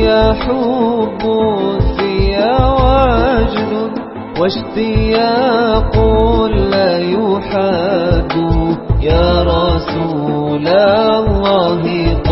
حب في وجد واشتياق لا يحد يا رسول الله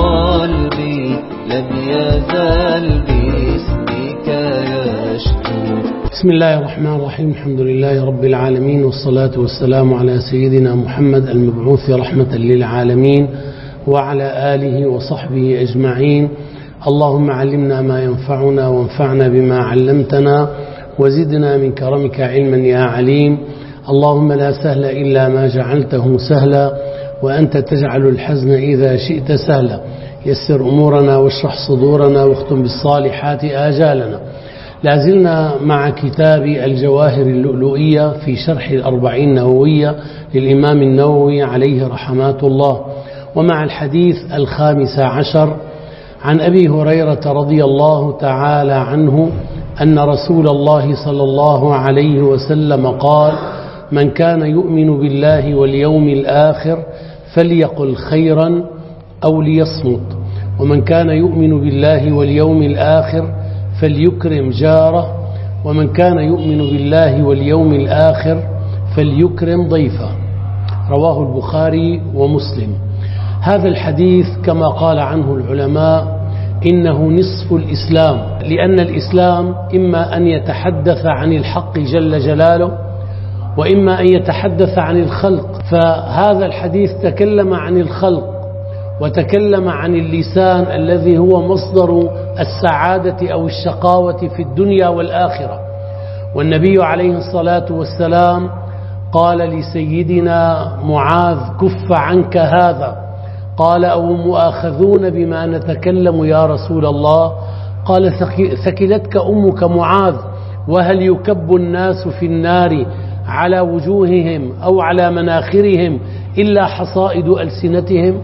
قلبي لم يزل باسمك يشكو. بسم الله الرحمن الرحيم. الحمد لله رب العالمين، والصلاة والسلام على سيدنا محمد المبعوث رحمة للعالمين وعلى آله وصحبه أجمعين. اللهم علمنا ما ينفعنا وانفعنا بما علمتنا وزدنا من كرمك علما يا عليم. اللهم لا سهل إلا ما جعلته سهلا وأنت تجعل الحزن إذا شئت سهلا. يسر أمورنا واشرح صدورنا واختم بالصالحات آجالنا. لازلنا مع كتاب الجواهر اللؤلؤية في شرح الأربعين النووية للإمام النووي عليه رحمات الله، ومع الحديث الخامس عشر عن أبي هريرة رضي الله تعالى عنه أن رسول الله صلى الله عليه وسلم قال: من كان يؤمن بالله واليوم الآخر فليقل خيرا أو ليصمت، ومن كان يؤمن بالله واليوم الآخر فليكرم جاره، ومن كان يؤمن بالله واليوم الآخر فليكرم ضيفه. رواه البخاري ومسلم. هذا الحديث كما قال عنه العلماء إنه نصف الإسلام، لأن الإسلام إما أن يتحدث عن الحق جل جلاله وإما أن يتحدث عن الخلق. فهذا الحديث تكلم عن الخلق وتكلم عن اللسان الذي هو مصدر السعادة أو الشقاوة في الدنيا والآخرة. والنبي عليه الصلاة والسلام قال لسيدنا معاذ: كف عنك هذا. قال: أو مؤاخذون بما نتكلم يا رسول الله؟ قال: ثكلتك أمك معاذ، وهل يكب الناس في النار على وجوههم أو على مناخرهم إلا حصائد ألسنتهم؟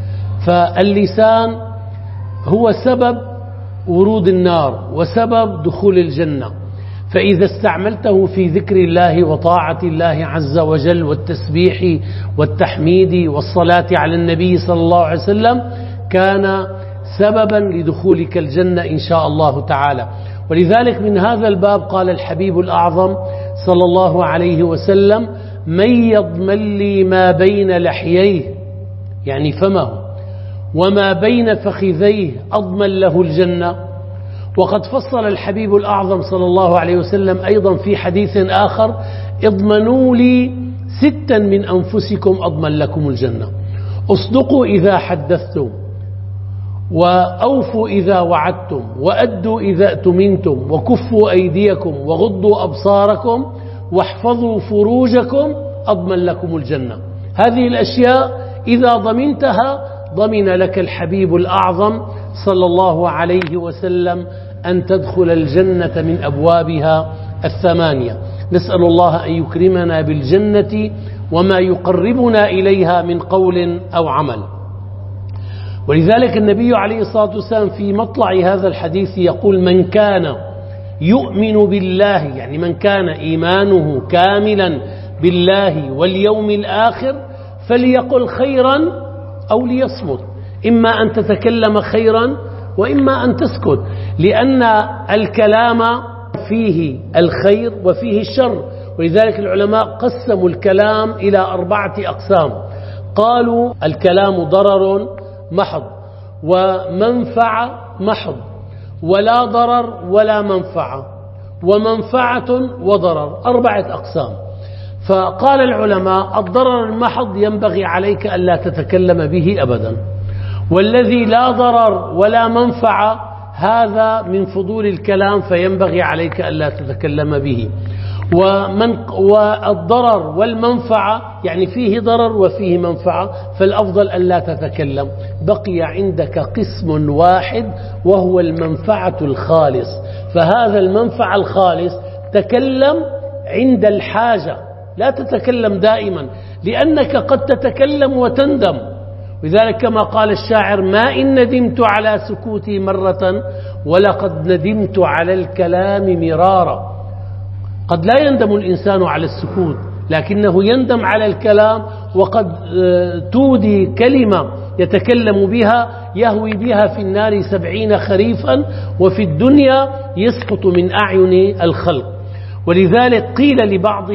فاللسان هو سبب ورود النار وسبب دخول الجنة، فإذا استعملته في ذكر الله وطاعة الله عز وجل والتسبيح والتحميد والصلاة على النبي صلى الله عليه وسلم كان سببا لدخولك الجنة إن شاء الله تعالى. ولذلك من هذا الباب قال الحبيب الأعظم صلى الله عليه وسلم: من يضمن لي ما بين لحييه، يعني فمه، وما بين فخذيه أضمن له الجنة. وقد فصل الحبيب الأعظم صلى الله عليه وسلم أيضا في حديث آخر: اضمنوا لي 6 من أنفسكم أضمن لكم الجنة: اصدقوا إذا حدثتم، وأوفوا إذا وعدتم، وأدوا إذا اؤتمنتم، وكفوا أيديكم، وغضوا أبصاركم، واحفظوا فروجكم أضمن لكم الجنة. هذه الأشياء إذا ضمنتها ضمن لك الحبيب الأعظم صلى الله عليه وسلم أن تدخل الجنة من أبوابها 8. نسأل الله أن يكرمنا بالجنة وما يقربنا إليها من قول أو عمل. ولذلك النبي عليه الصلاة والسلام في مطلع هذا الحديث يقول: من كان يؤمن بالله، يعني من كان إيمانه كاملا بالله واليوم الآخر فليقل خيرا أو ليصمت. إما أن تتكلم خيرا وإما أن تسكت، لأن الكلام فيه الخير وفيه الشر. ولذلك العلماء قسموا الكلام إلى 4 أقسام. قالوا: الكلام ضرر محض، ومنفعة محض، ولا ضرر ولا منفعة، ومنفعة وضرر. 4 أقسام. فقال العلماء: الضرر المحض ينبغي عليك ألا تتكلم به أبدا، والذي لا ضرر ولا منفعة هذا من فضول الكلام فينبغي عليك ألا تتكلم به. والضرر والمنفعة يعني فيه ضرر وفيه منفعة، فالأفضل ألا تتكلم. بقي عندك قسم واحد وهو المنفعة الخالص، فهذا المنفعة الخالص تكلم عند الحاجة، لا تتكلم دائما، لأنك قد تتكلم وتندم. لذلك كما قال الشاعر: ما إن ندمت على سكوتي مرة ولقد ندمت على الكلام مرارا. قد لا يندم الإنسان على السكوت، لكنه يندم على الكلام، وقد تودي كلمة يتكلم بها يهوي بها في النار 70 خريفا، وفي الدنيا يسقط من أعين الخلق. ولذلك قيل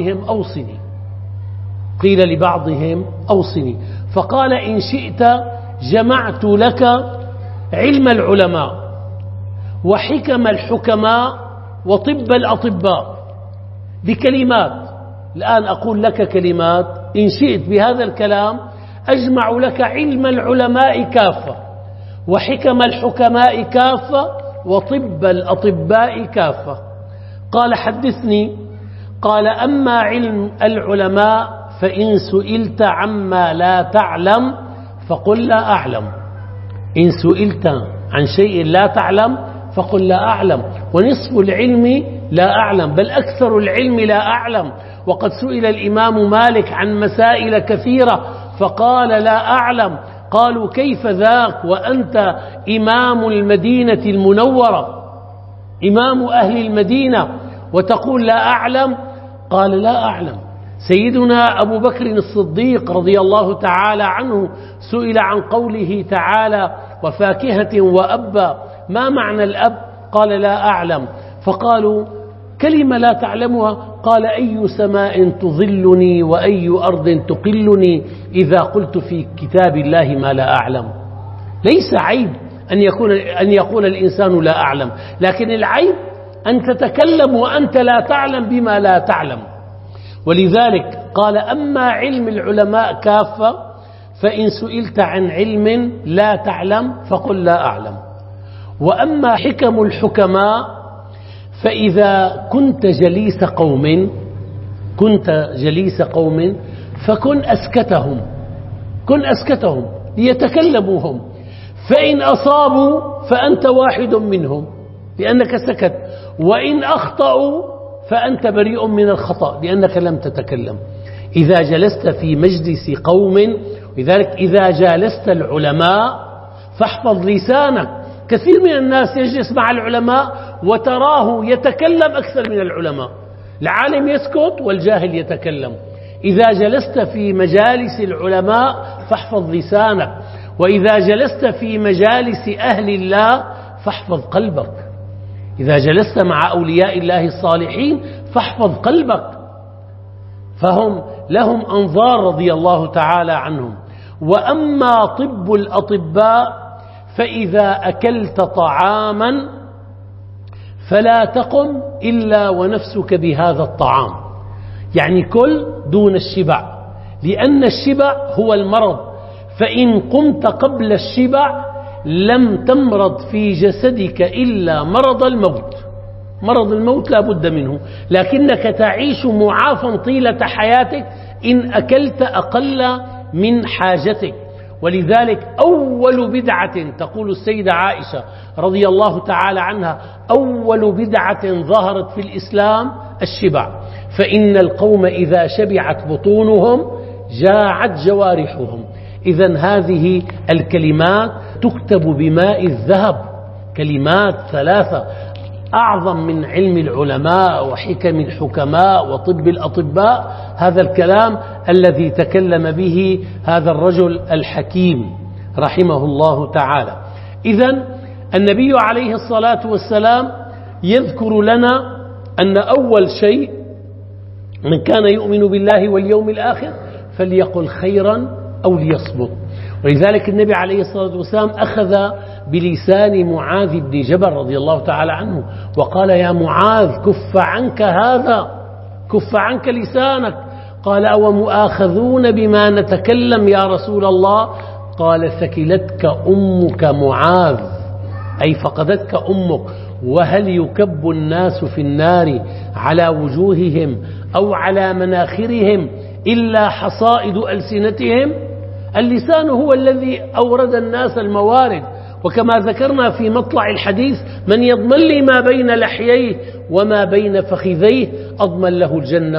لبعضهم أوصني، فقال: إن شئت جمعت لك علم العلماء وحكم الحكماء وطب الأطباء بكلمات. الآن أقول لك كلمات، إن شئت بهذا الكلام أجمع لك علم العلماء كافة وحكم الحكماء كافة وطب الأطباء كافة. قال: حدثني. قال: أما علم العلماء فإن سئلت عما لا تعلم فقل لا أعلم. إن سئلت عن شيء لا تعلم فقل لا أعلم. ونصف العلم لا أعلم، بل أكثر العلم لا أعلم. وقد سئل الإمام مالك عن مسائل كثيرة فقال لا أعلم. قالوا: كيف ذاك وأنت إمام المدينة المنورة، إمام أهل المدينة، وتقول لا أعلم؟ قال: لا أعلم. سيدنا أبو بكر الصديق رضي الله تعالى عنه سئل عن قوله تعالى: وفاكهة وأبا، ما معنى الأب؟ قال: لا أعلم. فقالوا: كلمة لا تعلمها؟ قال: أي سماء تظلني وأي أرض تقلني إذا قلت في كتاب الله ما لا أعلم. ليس عيب أن يقول الإنسان لا أعلم، لكن العيب أن تتكلم وأنت لا تعلم بما لا تعلم. ولذلك قال: أما علم العلماء كافة فإن سئلت عن علم لا تعلم فقل لا أعلم. وأما حكم الحكماء فإذا كنت جليس قوم فكن أسكتهم ليتكلموا هم، فإن أصابوا فأنت واحد منهم لأنك سكت، وإن أخطأوا فأنت بريء من الخطأ لأنك لم تتكلم. إذا جلست في مجلس قوم، لذلك إذا جالست العلماء فاحفظ لسانك. كثير من الناس يجلس مع العلماء وتراه يتكلم أكثر من العلماء، العالم يسكت والجاهل يتكلم. إذا جلست في مجالس العلماء فاحفظ لسانك، وإذا جلست في مجالس أهل الله فاحفظ قلبك. إذا جلست مع أولياء الله الصالحين فاحفظ قلبك، فهم لهم أنظار رضي الله تعالى عنهم. وأما طب الأطباء فإذا أكلت طعاما فلا تقم إلا ونفسك بهذا الطعام، يعني كل دون الشبع، لأن الشبع هو المرض، فإن قمت قبل الشبع لم تمرض في جسدك إلا مرض الموت. مرض الموت لا بد منه، لكنك تعيش معافى طيلة حياتك إن أكلت أقل من حاجتك. ولذلك أول بدعة، تقول السيدة عائشة رضي الله تعالى عنها: أول بدعة ظهرت في الإسلام الشبع، فإن القوم إذا شبعت بطونهم جاعت جوارحهم. إذن هذه الكلمات تكتب بماء الذهب، كلمات 3 أعظم من علم العلماء وحكم الحكماء وطب الأطباء. هذا الكلام الذي تكلم به هذا الرجل الحكيم رحمه الله تعالى. إذن النبي عليه الصلاة والسلام يذكر لنا أن أول شيء من كان يؤمن بالله واليوم الآخر فليقل خيرا أو ليصمت. ولذلك النبي عليه الصلاة والسلام أخذ بلسان معاذ بن جبل رضي الله تعالى عنه وقال: يا معاذ كف عنك هذا، كف عنك لسانك. قال: أو مؤاخذون بما نتكلم يا رسول الله؟ قال: ثكلتك أمك معاذ، أي فقدتك أمك. وهل يكب الناس في النار على وجوههم أو على مناخرهم إلا حصائد ألسنتهم؟ اللسان هو الذي أورد الناس الموارد. وكما ذكرنا في مطلع الحديث: من يضمن لي ما بين لحييه وما بين فخذيه أضمن له الجنة.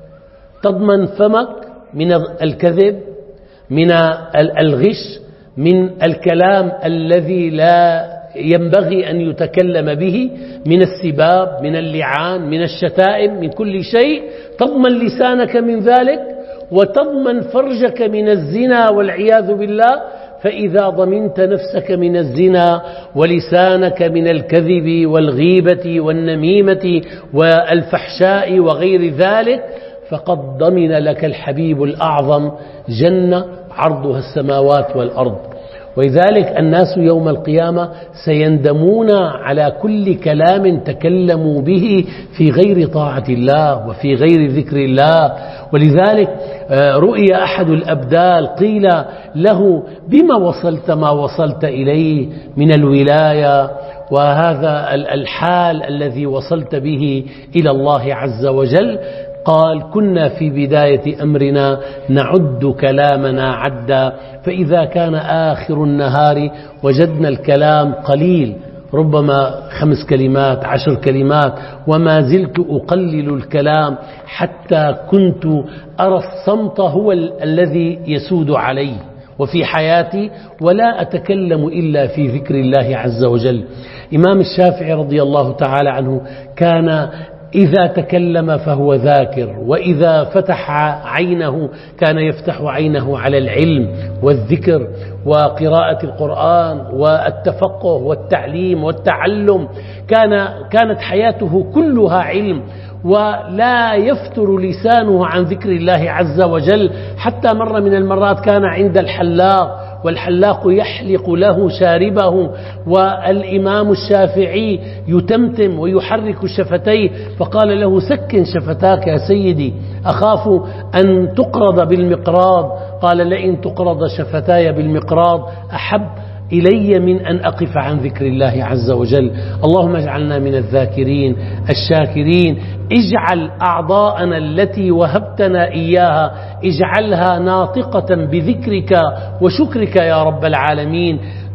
تضمن فمك من الكذب، من الغش، من الكلام الذي لا ينبغي أن يتكلم به، من السباب، من اللعان، من الشتائم، من كل شيء. تضمن لسانك من ذلك، وتضمن فرجك من الزنا والعياذ بالله. فإذا ضمنت نفسك من الزنا ولسانك من الكذب والغيبة والنميمة والفحشاء وغير ذلك فقد ضمن لك الحبيب الأعظم جنة عرضها السماوات والأرض. ولذلك الناس يوم القيامة سيندمون على كل كلام تكلموا به في غير طاعة الله وفي غير ذكر الله. ولذلك رؤي أحد الأبدال قيل له: بما وصلت ما وصلت إليه من الولاية وهذا الحال الذي وصلت به إلى الله عز وجل؟ قال: كنا في بداية أمرنا نعد كلامنا عدا، فإذا كان آخر النهار وجدنا الكلام قليل، ربما 5 كلمات 10 كلمات، وما زلت أقلل الكلام حتى كنت أرى الصمت هو الذي يسود علي وفي حياتي، ولا أتكلم إلا في ذكر الله عز وجل. إمام الشافعي رضي الله تعالى عنه كان إذا تكلم فهو ذاكر، وإذا فتح عينه كان يفتح عينه على العلم والذكر وقراءة القرآن والتفقه والتعليم والتعلم. كانت حياته كلها علم، ولا يفتر لسانه عن ذكر الله عز وجل. حتى مرة من المرات كان عند الحلاق، والحلاق يحلق له شاربه، والإمام الشافعي يتمتم ويحرك شفتيه، فقال له: سكن شفتاك يا سيدي، أخاف أن تقرض بالمقراض. قال: لئن تقرض شفتاي بالمقراض أحب إلي من أن أقف عن ذكر الله عز وجل. اللهم اجعلنا من الذاكرين الشاكرين. اجعل أعضاءنا التي وهبتنا إياها اجعلها ناطقة بذكرك وشكرك يا رب العالمين،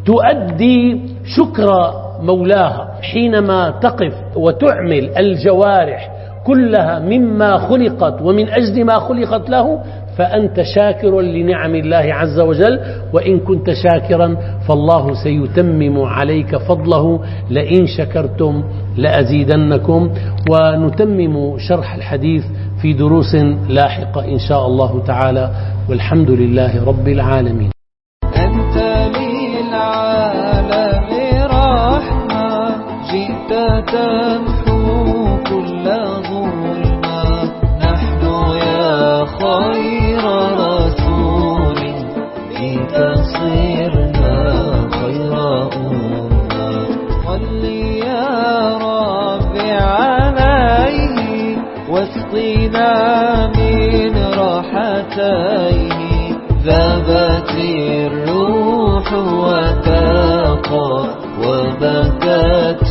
تؤدي شكر مولاها حينما تقف وتعمل الجوارح كلها مما خلقت ومن أجل ما خلقت له، فأنت شاكر لنعم الله عز وجل. وإن كنت شاكرا فالله سيتمم عليك فضله، لئن شكرتم لأزيدنكم. ونتمم شرح الحديث في دروس لاحقة إن شاء الله تعالى، والحمد لله رب العالمين. أنت للعالم رحمة، جئت تمحو كل ظلمة. نحن يا خير رسول بك صرنا خير أمة. صل يا رب عليه واسقنا من راحتيه. ذابت الروح وتاقى وبكت